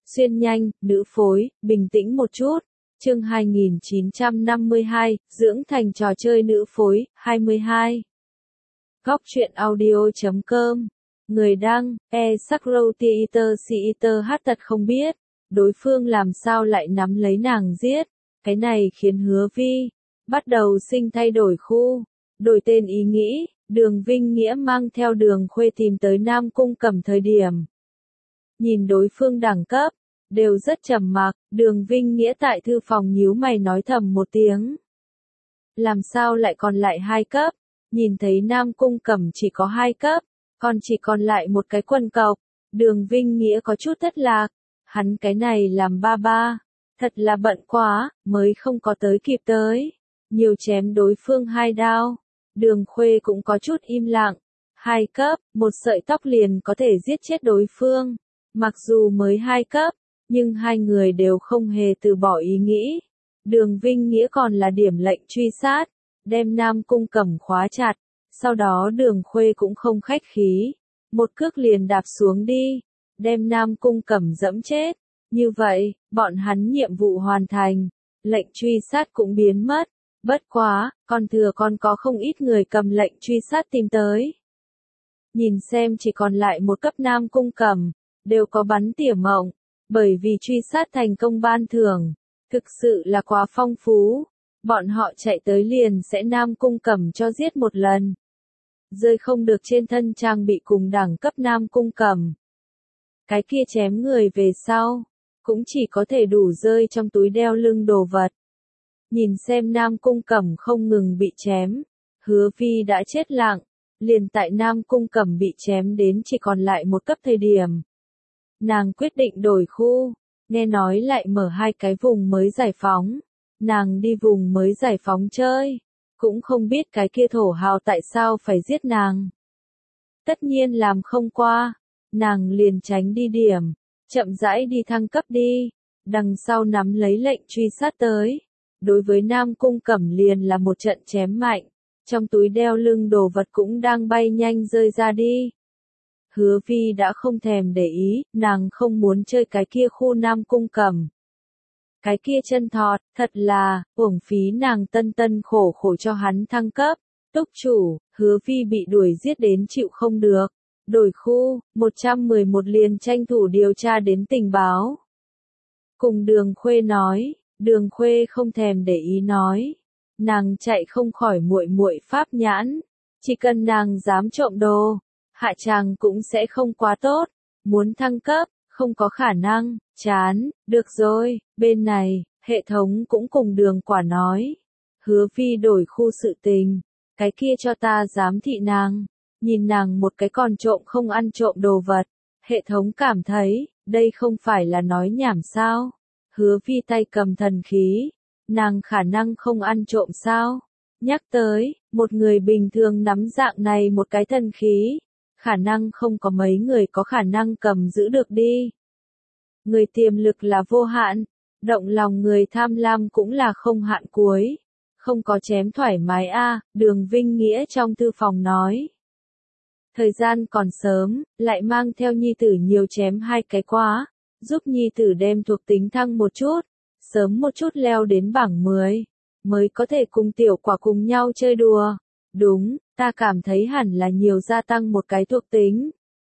Xuyên nhanh, nữ phối, bình tĩnh một chút. Chương 2952, dưỡng thành trò chơi nữ phối, 22. Góc truyện audio.com. Người đăng, Sakrotiiter hát tật không biết, đối phương làm sao lại nắm lấy nàng giết. Cái này khiến Hứa Vi bắt đầu sinh thay đổi khu, đổi tên ý nghĩ. Đường Vinh Nghĩa mang theo Đường Khuê tìm tới Nam Cung Cẩm thời điểm. Nhìn đối phương đẳng cấp, đều rất trầm mặc. Đường Vinh Nghĩa tại thư phòng nhíu mày nói thầm một tiếng. Làm sao lại còn lại 2 cấp? Nhìn thấy Nam Cung Cẩm chỉ có 2 cấp, còn chỉ còn lại một cái quân cộc. Đường Vinh Nghĩa có chút thất lạc. Hắn cái này làm ba, thật là bận quá, mới không có tới kịp tới. Nhiều chém đối phương 2 đao. Đường Khuê cũng có chút im lặng. 2 cấp, một sợi tóc liền có thể giết chết đối phương. Mặc dù mới 2 cấp, nhưng hai người đều không hề từ bỏ ý nghĩ. Đường Vinh Nghĩa còn là điểm lệnh truy sát, đem Nam Cung Cẩm khóa chặt. Sau đó Đường Khuê cũng không khách khí, một cước liền đạp xuống đi, đem Nam Cung Cẩm dẫm chết. Như vậy, bọn hắn nhiệm vụ hoàn thành, lệnh truy sát cũng biến mất. Bất quá, còn có không ít người cầm lệnh truy sát tìm tới. Nhìn xem chỉ còn lại một cấp Nam Cung Cẩm, đều có bắn tỉa mộng, bởi vì truy sát thành công ban thưởng, thực sự là quá phong phú. Bọn họ chạy tới liền sẽ Nam Cung Cẩm cho giết một lần. Rơi không được trên thân trang bị cùng đẳng cấp Nam Cung Cẩm. Cái kia chém người về sau, cũng chỉ có thể đủ rơi trong túi đeo lưng đồ vật. Nhìn xem Nam Cung Cẩm không ngừng bị chém, Hứa Vi đã chết lặng, liền tại Nam Cung Cẩm bị chém đến chỉ còn lại một cấp thời điểm. Nàng quyết định đổi khu, nghe nói lại mở 2 cái vùng mới giải phóng. Nàng đi vùng mới giải phóng chơi, cũng không biết cái kia thổ hào tại sao phải giết nàng. Tất nhiên làm không qua, nàng liền tránh đi điểm, chậm rãi đi thăng cấp đi, đằng sau nắm lấy lệnh truy sát tới. Đối với Nam Cung Cẩm liền là một trận chém mạnh, trong túi đeo lưng đồ vật cũng đang bay nhanh rơi ra đi. Hứa Vi đã không thèm để ý, nàng không muốn chơi cái kia khu Nam Cung Cẩm. Cái kia chân thọt, thật là, uổng phí nàng tân khổ cho hắn thăng cấp. Túc chủ, Hứa Vi bị đuổi giết đến chịu không được. Đổi khu, 111 liền tranh thủ điều tra đến tình báo. Cùng Đường Khuê nói, Đường Khuê không thèm để ý nói. Nàng chạy không khỏi muội pháp nhãn. Chỉ cần nàng dám trộm đồ, hạ chàng cũng sẽ không quá tốt. Muốn thăng cấp, không có khả năng, chán, được rồi, bên này, hệ thống cũng cùng Đường Quả nói. Hứa Vi đổi khu sự tình, cái kia cho ta giám thị nàng, nhìn nàng một cái còn trộm không ăn trộm đồ vật. Hệ thống cảm thấy, đây không phải là nói nhảm sao. Hứa Vi tay cầm thần khí, nàng khả năng không ăn trộm sao. Nhắc tới, một người bình thường nắm dạng này một cái thần khí, khả năng không có mấy người có khả năng cầm giữ được đi. Người tiềm lực là vô hạn, động lòng người tham lam cũng là không hạn cuối. Không có chém thoải mái a, Đường Vinh Nghĩa trong thư phòng nói. Thời gian còn sớm, lại mang theo nhi tử nhiều chém 2 cái quá, giúp nhi tử đem thuộc tính thăng một chút, sớm một chút leo đến bảng 10, mới có thể cùng tiểu quả cùng nhau chơi đùa. Đúng, ta cảm thấy hẳn là nhiều gia tăng một cái thuộc tính.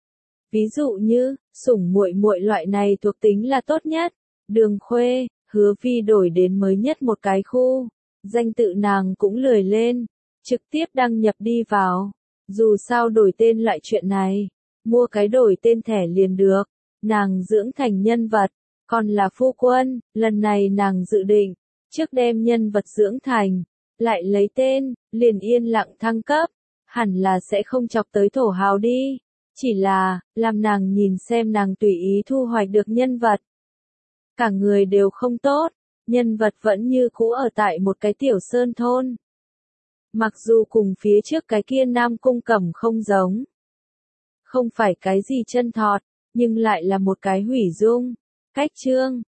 Ví dụ như, sủng muội loại này thuộc tính là tốt nhất. Đường Khuê, Hứa Vi đổi đến mới nhất một cái khu, danh tự nàng cũng lười lên, trực tiếp đăng nhập đi vào. Dù sao đổi tên loại chuyện này, mua cái đổi tên thẻ liền được. Nàng dưỡng thành nhân vật, còn là phu quân, lần này nàng dự định, trước đem nhân vật dưỡng thành, lại lấy tên, liền yên lặng thăng cấp, hẳn là sẽ không chọc tới thổ hào đi. Chỉ là, làm nàng nhìn xem nàng tùy ý thu hoạch được nhân vật. Cả người đều không tốt, nhân vật vẫn như cũ ở tại một cái tiểu sơn thôn. Mặc dù cùng phía trước cái kia Nam Cung Cẩm không giống. Không phải cái gì chân thọt, nhưng lại là một cái hủy dung. Cách chương,